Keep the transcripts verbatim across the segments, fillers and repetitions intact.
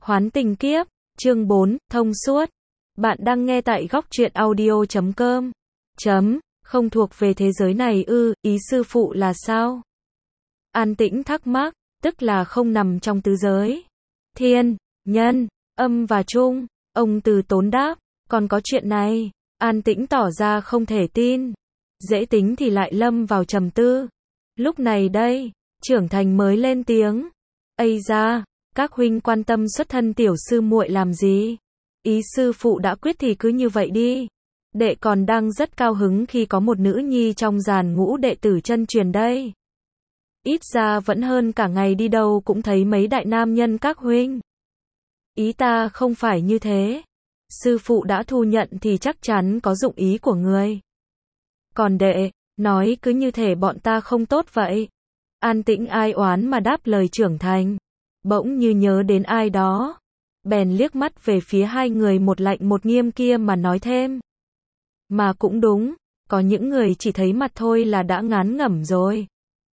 Hoán tình kiếp, chương bốn, thông suốt. Bạn đang nghe tại góc truyện audio chấm com. Chấm, không thuộc về thế giới này ư, ý sư phụ là sao? An Tĩnh thắc mắc, tức là không nằm trong tứ giới. Thiên, nhân, âm và trung, ông Từ Tốn đáp, còn có chuyện này. An Tĩnh tỏ ra không thể tin. Dễ Tính thì lại lâm vào trầm tư. Lúc này đây, Trưởng Thành mới lên tiếng. Ây da, các huynh quan tâm xuất thân tiểu sư muội làm gì? Ý sư phụ đã quyết thì cứ như vậy đi. Đệ còn đang rất cao hứng khi có một nữ nhi trong dàn ngũ đệ tử chân truyền đây. Ít ra vẫn hơn cả ngày đi đâu cũng thấy mấy đại nam nhân các huynh. Ý ta không phải như thế. Sư phụ đã thu nhận thì chắc chắn có dụng ý của người. Còn đệ, nói cứ như thể bọn ta không tốt vậy. An Tĩnh ai oán mà đáp lời Trưởng Thành. Bỗng như nhớ đến ai đó. Bèn liếc mắt về phía hai người một lạnh một nghiêm kia mà nói thêm. Mà cũng đúng, có những người chỉ thấy mặt thôi là đã ngán ngẩm rồi.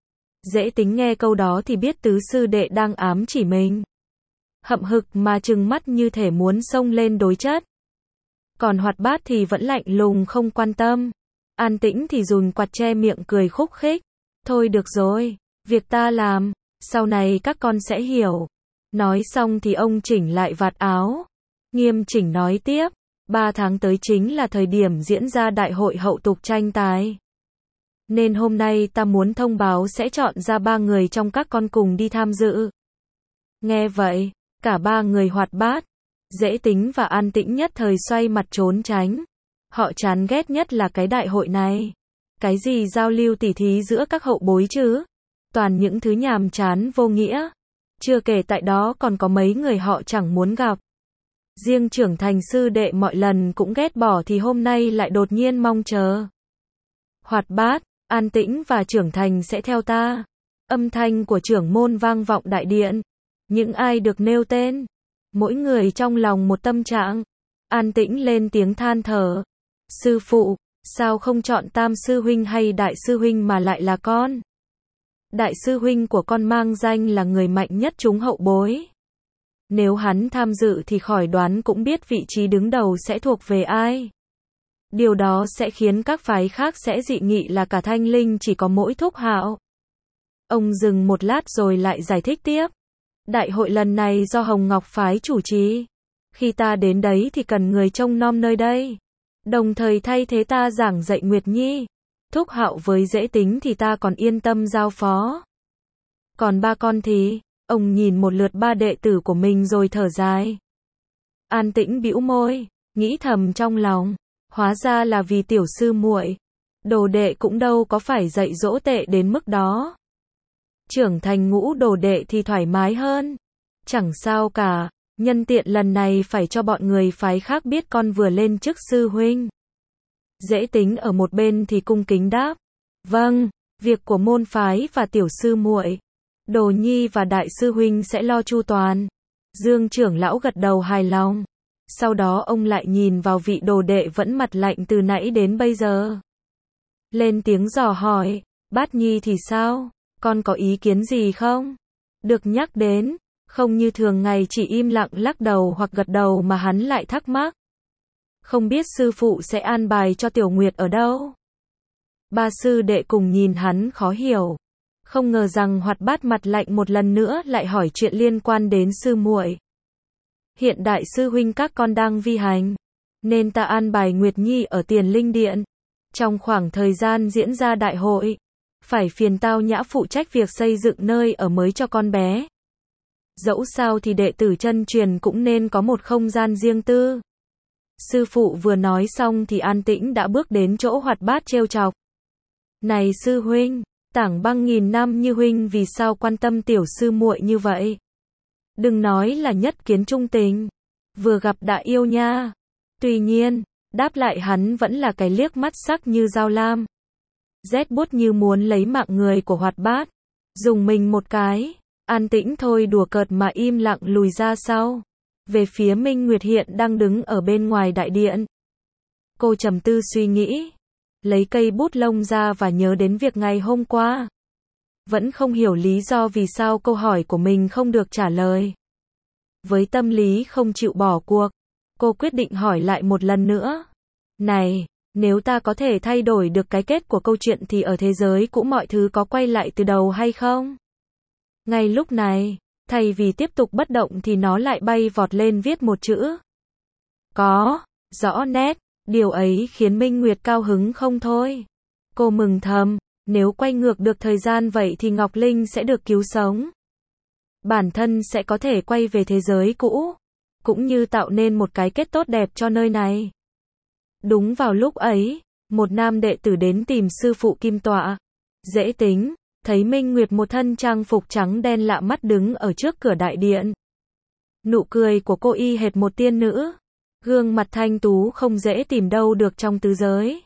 Dễ Tính nghe câu đó thì biết tứ sư đệ đang ám chỉ mình. Hậm hực mà trừng mắt như thể muốn xông lên đối chất. Còn Hoạt Bát thì vẫn lạnh lùng không quan tâm. An Tĩnh thì dùn quạt che miệng cười khúc khích. Thôi được rồi, việc ta làm, sau này các con sẽ hiểu. Nói xong thì ông chỉnh lại vạt áo. Nghiêm chỉnh nói tiếp, ba tháng tới chính là thời điểm diễn ra đại hội hậu tục tranh tài. Nên hôm nay ta muốn thông báo sẽ chọn ra ba người trong các con cùng đi tham dự. Nghe vậy, cả ba người Hoạt Bát, Dễ Tính và An Tĩnh nhất thời xoay mặt trốn tránh. Họ chán ghét nhất là cái đại hội này. Cái gì giao lưu tỉ thí giữa các hậu bối chứ? Toàn những thứ nhàm chán vô nghĩa. Chưa kể tại đó còn có mấy người họ chẳng muốn gặp. Riêng Trưởng Thành sư đệ mọi lần cũng ghét bỏ thì hôm nay lại đột nhiên mong chờ. Hoạt Bát, An Tĩnh và Trưởng Thành sẽ theo ta. Âm thanh của trưởng môn vang vọng đại điện. Những ai được nêu tên, mỗi người trong lòng một tâm trạng. An Tĩnh lên tiếng than thở. Sư phụ, sao không chọn Tam sư huynh hay Đại sư huynh mà lại là con? Đại sư huynh của con mang danh là người mạnh nhất chúng hậu bối. Nếu hắn tham dự thì khỏi đoán cũng biết vị trí đứng đầu sẽ thuộc về ai. Điều đó sẽ khiến các phái khác sẽ dị nghị là cả Thanh Linh chỉ có mỗi Thúc Hạo. Ông dừng một lát rồi lại giải thích tiếp. Đại hội lần này do Hồng Ngọc phái chủ trì. Khi ta đến đấy thì cần người trông nom nơi đây. Đồng thời thay thế ta giảng dạy Nguyệt Nhi. Thúc Hạo với Dễ Tính thì ta còn yên tâm giao phó. Còn ba con thì, ông nhìn một lượt ba đệ tử của mình rồi thở dài. An Tĩnh bĩu môi, nghĩ thầm trong lòng, hóa ra là vì tiểu sư muội. Đồ đệ cũng đâu có phải dạy dỗ tệ đến mức đó. Trưởng Thành ngũ đồ đệ thì thoải mái hơn. Chẳng sao cả, nhân tiện lần này phải cho bọn người phái khác biết con vừa lên chức sư huynh. Dễ Tính ở một bên thì cung kính đáp. Vâng, việc của môn phái và tiểu sư muội, Đồ Nhi và Đại sư huynh sẽ lo chu toàn. Dương trưởng lão gật đầu hài lòng. Sau đó ông lại nhìn vào vị đồ đệ vẫn mặt lạnh từ nãy đến bây giờ. Lên tiếng dò hỏi, Bát Nhi thì sao? Con có ý kiến gì không? Được nhắc đến, không như thường ngày chỉ im lặng lắc đầu hoặc gật đầu mà hắn lại thắc mắc. Không biết sư phụ sẽ an bài cho Tiểu Nguyệt ở đâu? Ba sư đệ cùng nhìn hắn khó hiểu. Không ngờ rằng Hoạt Bát mặt lạnh một lần nữa lại hỏi chuyện liên quan đến sư muội. Hiện Đại sư huynh các con đang vi hành, nên ta an bài Nguyệt Nhi ở Tiền Linh Điện. Trong khoảng thời gian diễn ra đại hội, phải phiền Tao Nhã phụ trách việc xây dựng nơi ở mới cho con bé. Dẫu sao thì đệ tử chân truyền cũng nên có một không gian riêng tư. Sư phụ vừa nói xong thì An Tĩnh đã bước đến chỗ Hoạt Bát trêu chọc. Này sư huynh, tảng băng nghìn năm như huynh vì sao quan tâm tiểu sư muội như vậy? Đừng nói là nhất kiến trung tình, vừa gặp đã yêu nha. Tuy nhiên, đáp lại hắn vẫn là cái liếc mắt sắc như dao lam. Rét buốt như muốn lấy mạng người của Hoạt Bát. Dùng mình một cái, An Tĩnh thôi đùa cợt mà im lặng lùi ra sau. Về phía Minh Nguyệt hiện đang đứng ở bên ngoài đại điện. Cô trầm tư suy nghĩ, lấy cây bút lông ra và nhớ đến việc ngày hôm qua. Vẫn không hiểu lý do vì sao câu hỏi của mình không được trả lời. Với tâm lý không chịu bỏ cuộc, cô quyết định hỏi lại một lần nữa. Này, nếu ta có thể thay đổi được cái kết của câu chuyện thì ở thế giới cũ mọi thứ có quay lại từ đầu hay không? Ngay lúc này, thay vì tiếp tục bất động thì nó lại bay vọt lên viết một chữ. Có, rõ nét, điều ấy khiến Minh Nguyệt cao hứng không thôi. Cô mừng thầm, nếu quay ngược được thời gian vậy thì Ngọc Linh sẽ được cứu sống. Bản thân sẽ có thể quay về thế giới cũ, cũng như tạo nên một cái kết tốt đẹp cho nơi này. Đúng vào lúc ấy, một nam đệ tử đến tìm sư phụ Kim Tọa. Dễ tính, thấy Minh Nguyệt một thân trang phục trắng đen lạ mắt đứng ở trước cửa đại điện. Nụ cười của cô y hệt một tiên nữ. Gương mặt thanh tú không dễ tìm đâu được trong tứ giới.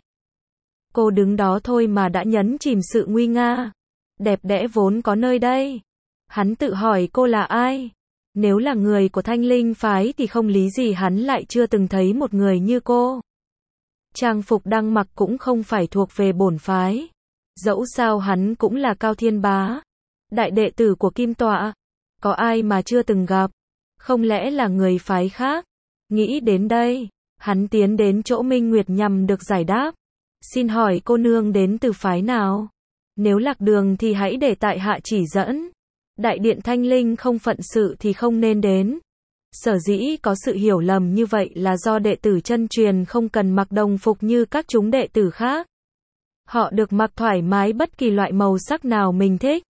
Cô đứng đó thôi mà đã nhấn chìm sự nguy nga. Đẹp đẽ vốn có nơi đây. Hắn tự hỏi cô là ai? Nếu là người của Thanh Linh phái thì không lý gì hắn lại chưa từng thấy một người như cô. Trang phục đang mặc cũng không phải thuộc về bổn phái. Dẫu sao hắn cũng là Cao Thiên Bá, đại đệ tử của Kim Tọa. Có ai mà chưa từng gặp? Không lẽ là người phái khác? Nghĩ đến đây, hắn tiến đến chỗ Minh Nguyệt nhằm được giải đáp. Xin hỏi cô nương đến từ phái nào? Nếu lạc đường thì hãy để tại hạ chỉ dẫn. Đại điện Thanh Linh không phận sự thì không nên đến. Sở dĩ có sự hiểu lầm như vậy là do đệ tử chân truyền không cần mặc đồng phục như các chúng đệ tử khác. Họ được mặc thoải mái bất kỳ loại màu sắc nào mình thích.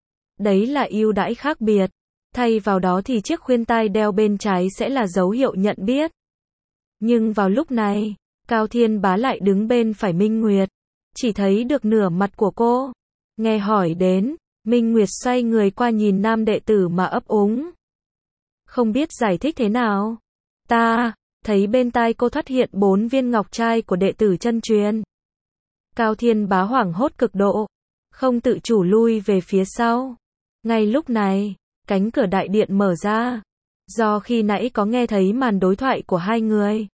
Đấy là ưu đãi khác biệt. Thay vào đó thì chiếc khuyên tai đeo bên trái sẽ là dấu hiệu nhận biết. Nhưng vào lúc này, Cao Thiên Bá lại đứng bên phải Minh Nguyệt. Chỉ thấy được nửa mặt của cô. Nghe hỏi đến, Minh Nguyệt xoay người qua nhìn nam đệ tử mà ấp úng. Không biết giải thích thế nào. Ta, thấy bên tai cô thoát hiện bốn viên ngọc trai của đệ tử chân truyền. Cao Thiên Bá hoảng hốt cực độ. Không tự chủ lui về phía sau. Ngay lúc này, cánh cửa đại điện mở ra. Do khi nãy có nghe thấy màn đối thoại của hai người.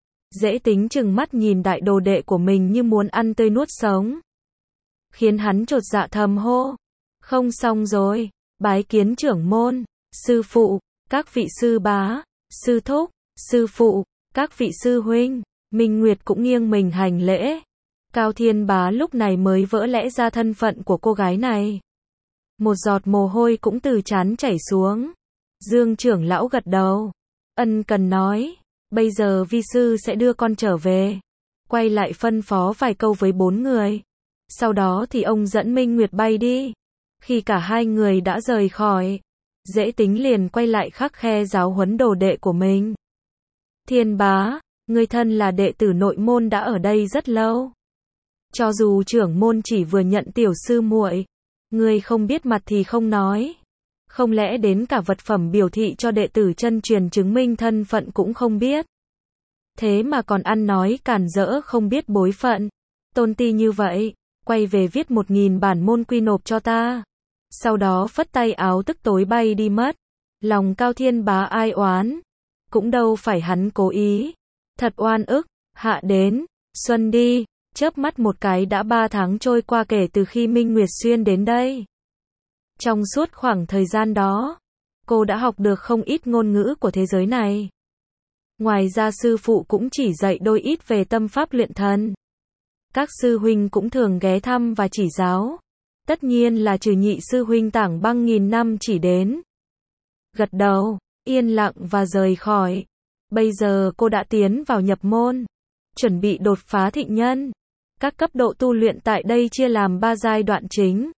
Dễ tính chừng mắt nhìn đại đồ đệ của mình như muốn ăn tươi nuốt sống. Khiến hắn chột dạ thầm hô. Không xong rồi, bái kiến trưởng môn, sư phụ, các vị sư bá, sư thúc, sư phụ, các vị sư huynh. Minh Nguyệt cũng nghiêng mình hành lễ. Cao Thiên Bá lúc này mới vỡ lẽ ra thân phận của cô gái này. Một giọt mồ hôi cũng từ trán chảy xuống. Dương trưởng lão gật đầu. Ân cần nói. Bây giờ vi sư sẽ đưa con trở về. Quay lại phân phó vài câu với bốn người. Sau đó thì ông dẫn Minh Nguyệt bay đi. Khi cả hai người đã rời khỏi, Dễ Tính liền quay lại khắc khe giáo huấn đồ đệ của mình. Thiên Bá, người thân là đệ tử nội môn đã ở đây rất lâu. Cho dù trưởng môn chỉ vừa nhận tiểu sư muội, người không biết mặt thì không nói. Không lẽ đến cả vật phẩm biểu thị cho đệ tử chân truyền chứng minh thân phận cũng không biết. Thế mà còn ăn nói cản rỡ không biết bối phận. Tôn ti như vậy, quay về viết một nghìn bản môn quy nộp cho ta. Sau đó phất tay áo tức tối bay đi mất. Lòng Cao Thiên Bá ai oán. Cũng đâu phải hắn cố ý. Thật oan ức. Hạ đến, xuân đi. Chớp mắt một cái đã ba tháng trôi qua kể từ khi Minh Nguyệt Xuyên đến đây. Trong suốt khoảng thời gian đó, cô đã học được không ít ngôn ngữ của thế giới này. Ngoài ra sư phụ cũng chỉ dạy đôi ít về tâm pháp luyện thần. Các sư huynh cũng thường ghé thăm và chỉ giáo. Tất nhiên là trừ nhị sư huynh Tảng Băng nghìn năm chỉ đến. Gật đầu, yên lặng và rời khỏi. Bây giờ cô đã tiến vào nhập môn. Chuẩn bị đột phá thịnh nhân. Các cấp độ tu luyện tại đây chia làm ba giai đoạn chính.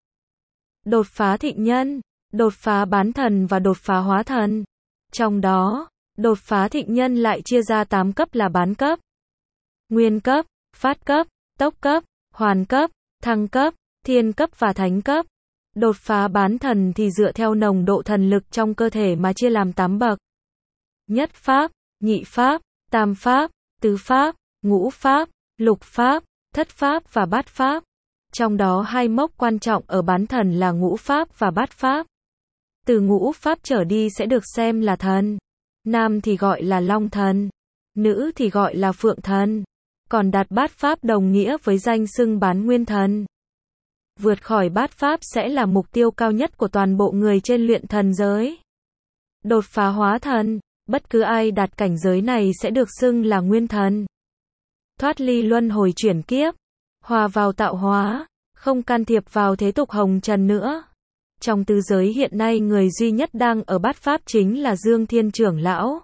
Đột phá thịnh nhân, đột phá bán thần và đột phá hóa thần. Trong đó, đột phá thịnh nhân lại chia ra tám cấp là bán cấp, nguyên cấp, phát cấp, tốc cấp, hoàn cấp, thăng cấp, thiên cấp và thánh cấp. Đột phá bán thần thì dựa theo nồng độ thần lực trong cơ thể mà chia làm tám bậc. Nhất pháp, nhị pháp, tam pháp, tứ pháp, ngũ pháp, lục pháp, thất pháp và bát pháp. Trong đó hai mốc quan trọng ở bán thần là ngũ pháp và bát pháp. Từ ngũ pháp trở đi sẽ được xem là thần. Nam thì gọi là long thần, nữ thì gọi là phượng thần. Còn đạt bát pháp đồng nghĩa với danh xưng bán nguyên thần. Vượt khỏi bát pháp sẽ là mục tiêu cao nhất của toàn bộ người trên luyện thần giới. Đột phá hóa thần, bất cứ ai đạt cảnh giới này sẽ được xưng là nguyên thần. Thoát ly luân hồi chuyển kiếp, hòa vào tạo hóa, không can thiệp vào thế tục hồng trần nữa. Trong tứ giới hiện nay người duy nhất đang ở bát pháp chính là Dương Thiên trưởng lão.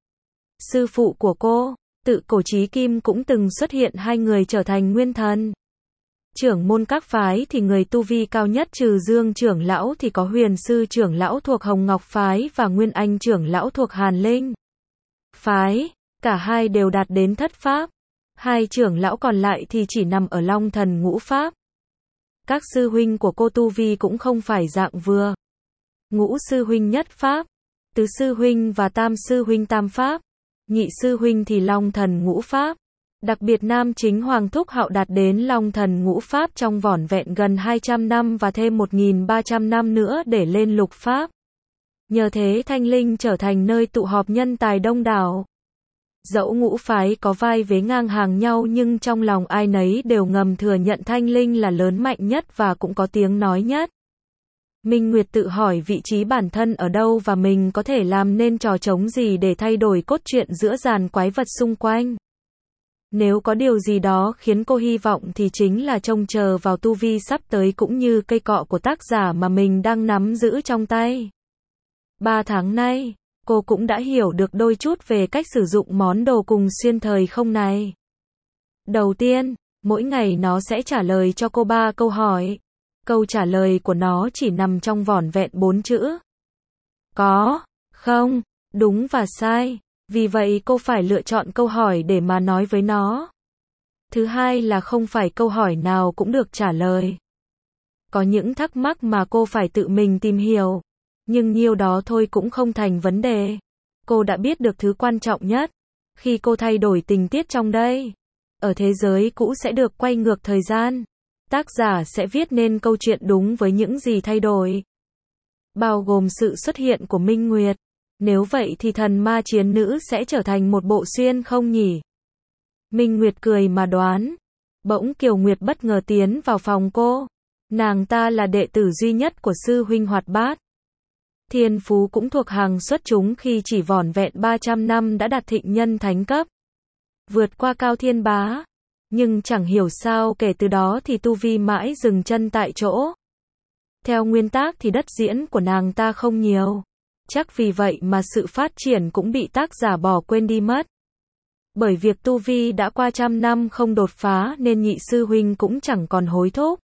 Sư phụ của cô, tự cổ chí kim cũng từng xuất hiện hai người trở thành nguyên thần. Trưởng môn các phái thì người tu vi cao nhất trừ Dương trưởng lão thì có Huyền sư trưởng lão thuộc Hồng Ngọc phái và Nguyên Anh trưởng lão thuộc Hàn Linh phái, cả hai đều đạt đến thất pháp. Hai trưởng lão còn lại thì chỉ nằm ở Long Thần ngũ pháp. Các sư huynh của cô tu vi cũng không phải dạng vừa. Ngũ sư huynh nhất pháp, tứ sư huynh và tam sư huynh tam pháp, nhị sư huynh thì Long Thần ngũ pháp. Đặc biệt nam chính Hoàng Thúc Hạo đạt đến Long Thần ngũ pháp trong vỏn vẹn gần hai trăm năm và thêm một nghìn ba trăm năm nữa để lên lục pháp. Nhờ thế Thanh Linh trở thành nơi tụ họp nhân tài đông đảo. Dẫu ngũ phái có vai vế ngang hàng nhau nhưng trong lòng ai nấy đều ngầm thừa nhận Thanh Linh là lớn mạnh nhất và cũng có tiếng nói nhất. Minh Nguyệt tự hỏi vị trí bản thân ở đâu và mình có thể làm nên trò trống gì để thay đổi cốt truyện giữa dàn quái vật xung quanh. Nếu có điều gì đó khiến cô hy vọng thì chính là trông chờ vào tu vi sắp tới cũng như cây cọ của tác giả mà mình đang nắm giữ trong tay. Ba tháng nay, cô cũng đã hiểu được đôi chút về cách sử dụng món đồ cùng xuyên thời không này. Đầu tiên, mỗi ngày nó sẽ trả lời cho cô ba câu hỏi. Câu trả lời của nó chỉ nằm trong vỏn vẹn bốn chữ. Có, không, đúng và sai. Vì vậy cô phải lựa chọn câu hỏi để mà nói với nó. Thứ hai là không phải câu hỏi nào cũng được trả lời. Có những thắc mắc mà cô phải tự mình tìm hiểu. Nhưng nhiêu đó thôi cũng không thành vấn đề. Cô đã biết được thứ quan trọng nhất. Khi cô thay đổi tình tiết trong đây, ở thế giới cũ sẽ được quay ngược thời gian. Tác giả sẽ viết nên câu chuyện đúng với những gì thay đổi. Bao gồm sự xuất hiện của Minh Nguyệt. Nếu vậy thì thần ma chiến nữ sẽ trở thành một bộ xuyên không nhỉ? Minh Nguyệt cười mà đoán. Bỗng Kiều Nguyệt bất ngờ tiến vào phòng cô. Nàng ta là đệ tử duy nhất của sư huynh Hoạt Bát. Thiên phú cũng thuộc hàng xuất chúng khi chỉ vỏn vẹn ba trăm năm đã đạt thịnh nhân thánh cấp. Vượt qua Cao Thiên Bá. Nhưng chẳng hiểu sao kể từ đó thì tu vi mãi dừng chân tại chỗ. Theo nguyên tắc thì đất diễn của nàng ta không nhiều. Chắc vì vậy mà sự phát triển cũng bị tác giả bỏ quên đi mất. Bởi việc tu vi đã qua trăm năm không đột phá nên nhị sư huynh cũng chẳng còn hối thúc.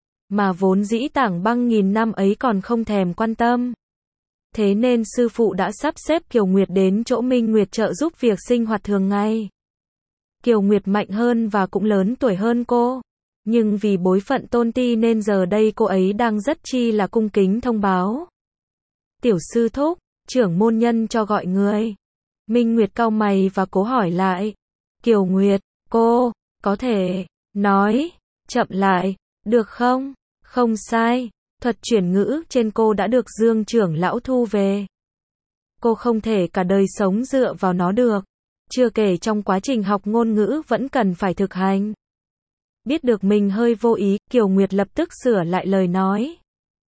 Mà vốn dĩ Tảng Băng nghìn năm ấy còn không thèm quan tâm. Thế nên sư phụ đã sắp xếp Kiều Nguyệt đến chỗ Minh Nguyệt trợ giúp việc sinh hoạt thường ngày. Kiều Nguyệt mạnh hơn và cũng lớn tuổi hơn cô. Nhưng vì bối phận tôn ti nên giờ đây cô ấy đang rất chi là cung kính thông báo. Tiểu sư thúc, trưởng môn nhân cho gọi người. Minh Nguyệt cau mày và cố hỏi lại. Kiều Nguyệt, cô, có thể, nói, chậm lại, được không? Không sai, thuật chuyển ngữ trên cô đã được Dương trưởng lão thu về. Cô không thể cả đời sống dựa vào nó được. Chưa kể trong quá trình học ngôn ngữ vẫn cần phải thực hành. Biết được mình hơi vô ý, Kiều Nguyệt lập tức sửa lại lời nói.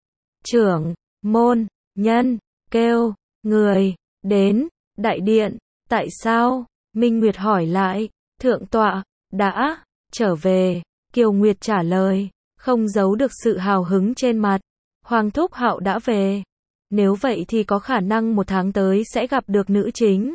Trưởng, môn, nhân, kêu, người, đến, đại điện, tại sao? Minh Nguyệt hỏi lại, thượng tọa, đã, trở về, Kiều Nguyệt trả lời, không giấu được sự hào hứng trên mặt, Hoàng Thúc Hạo đã về, nếu vậy thì có khả năng một tháng tới sẽ gặp được nữ chính.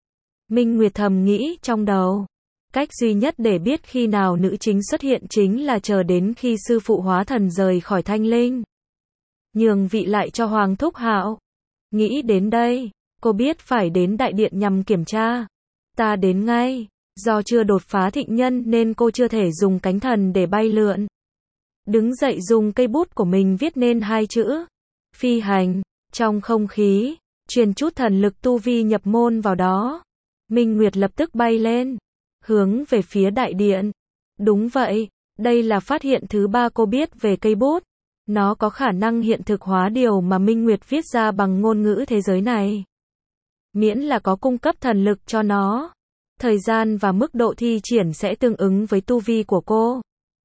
Minh Nguyệt thầm nghĩ trong đầu, cách duy nhất để biết khi nào nữ chính xuất hiện chính là chờ đến khi sư phụ hóa thần rời khỏi Thanh Linh. Nhường vị lại cho Hoàng Thúc Hạo. Nghĩ đến đây, cô biết phải đến đại điện nhằm kiểm tra. Ta đến ngay, do chưa đột phá thịnh nhân nên cô chưa thể dùng cánh thần để bay lượn. Đứng dậy dùng cây bút của mình viết nên hai chữ. Phi hành, trong không khí, truyền chút thần lực tu vi nhập môn vào đó. Minh Nguyệt lập tức bay lên, hướng về phía đại điện. Đúng vậy, đây là phát hiện thứ ba cô biết về cây bút. Nó có khả năng hiện thực hóa điều mà Minh Nguyệt viết ra bằng ngôn ngữ thế giới này. Miễn là có cung cấp thần lực cho nó. Thời gian và mức độ thi triển sẽ tương ứng với tu vi của cô.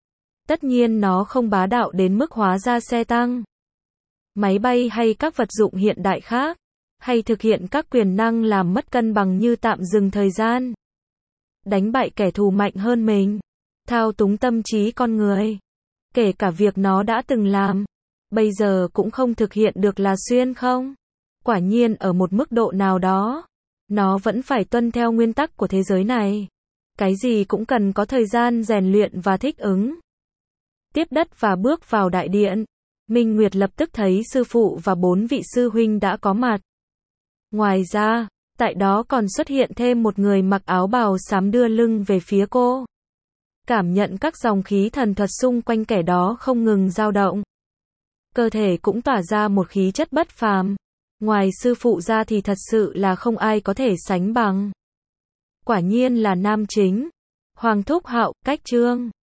Tất nhiên nó không bá đạo đến mức hóa ra xe tăng, máy bay hay các vật dụng hiện đại khác. hay thực hiện các quyền năng làm mất cân bằng như tạm dừng thời gian, đánh bại kẻ thù mạnh hơn mình, thao túng tâm trí con người. Kể cả việc nó đã từng làm, bây giờ cũng không thực hiện được là xuyên không? Quả nhiên ở một mức độ nào đó, nó vẫn phải tuân theo nguyên tắc của thế giới này. Cái gì cũng cần có thời gian rèn luyện và thích ứng. Tiếp đất và bước vào đại điện, Minh Nguyệt lập tức thấy sư phụ và bốn vị sư huynh đã có mặt. Ngoài ra, tại đó còn xuất hiện thêm một người mặc áo bào xám đưa lưng về phía cô. Cảm nhận các dòng khí thần thuật xung quanh kẻ đó không ngừng dao động. Cơ thể cũng tỏa ra một khí chất bất phàm. Ngoài sư phụ ra thì thật sự là không ai có thể sánh bằng. Quả nhiên là nam chính. Hoàng Thúc Hạo, Cách Trương.